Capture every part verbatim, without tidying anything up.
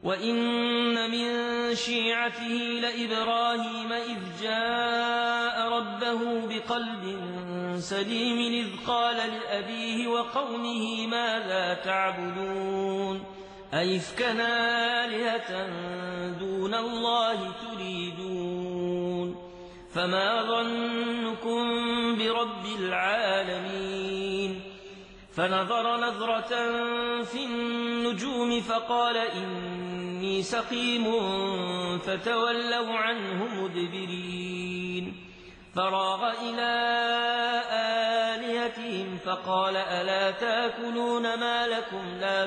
وإن من شيعته لإبراهيم إذ جاء ربه بقلب سليم إذ قال لأبيه وقومه ماذا تعبدون أئفكا آلهة دون الله تريدون فما ظنكم برب العالمين فنظر نظرة في النجوم فقال إني سقيم فتولوا عنه مدبرين فراغ إلى آلهتهم فقال ألا تأكلون ما لكم لا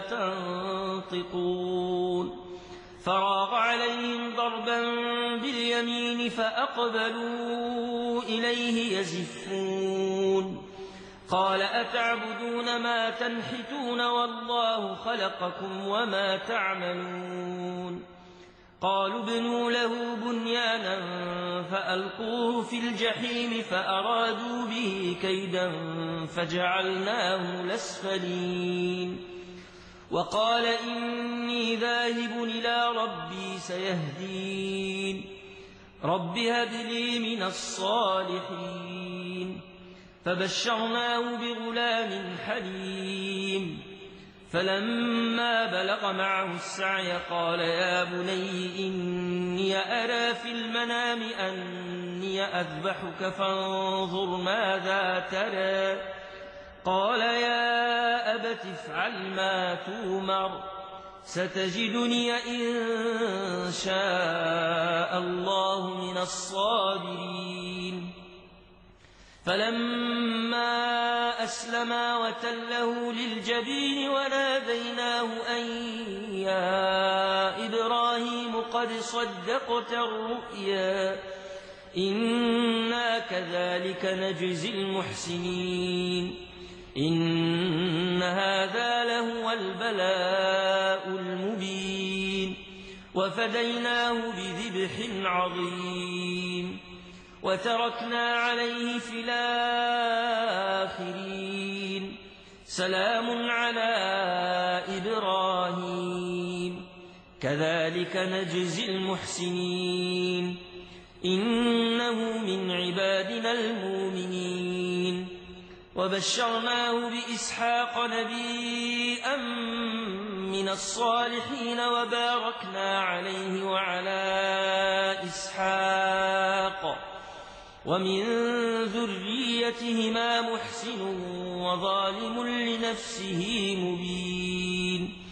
تنطقون فراغ عليهم ضربا باليمين فأقبلوا إليه يزفون قال أتعبدون ما تنحتون والله خلقكم وما تعملون قالوا ابنوا له بنيانا فألقوه في الجحيم فأرادوا به كيدا فجعلناه الأسفلين وقال إني ذاهب إلى ربي سيهدين رب هب لي من الصالحين فبشرناه بغلام حليم فلما بلغ معه السعي قال يا بني إني أرى في المنام أني أذبحك فانظر ماذا ترى قال يا أبت افعل ما تؤمر ستجدني إن شاء الله من الصابرين فلما أسلما وتله للجبين وناديناه أن يا إبراهيم قد صدقت الرؤيا إنا كذلك نجزي المحسنين إن هذا لهو البلاء المبين وفديناه بذبح عظيم وتركنا عليه في الآخرين سلام على إبراهيم كذلك نجزي المحسنين إنه من عبادنا المؤمنين وبشرناه بإسحاق نبيا من الصالحين وباركنا عليه وعلى إسحاق ومن ذريتهما محسن وظالم لنفسه مبين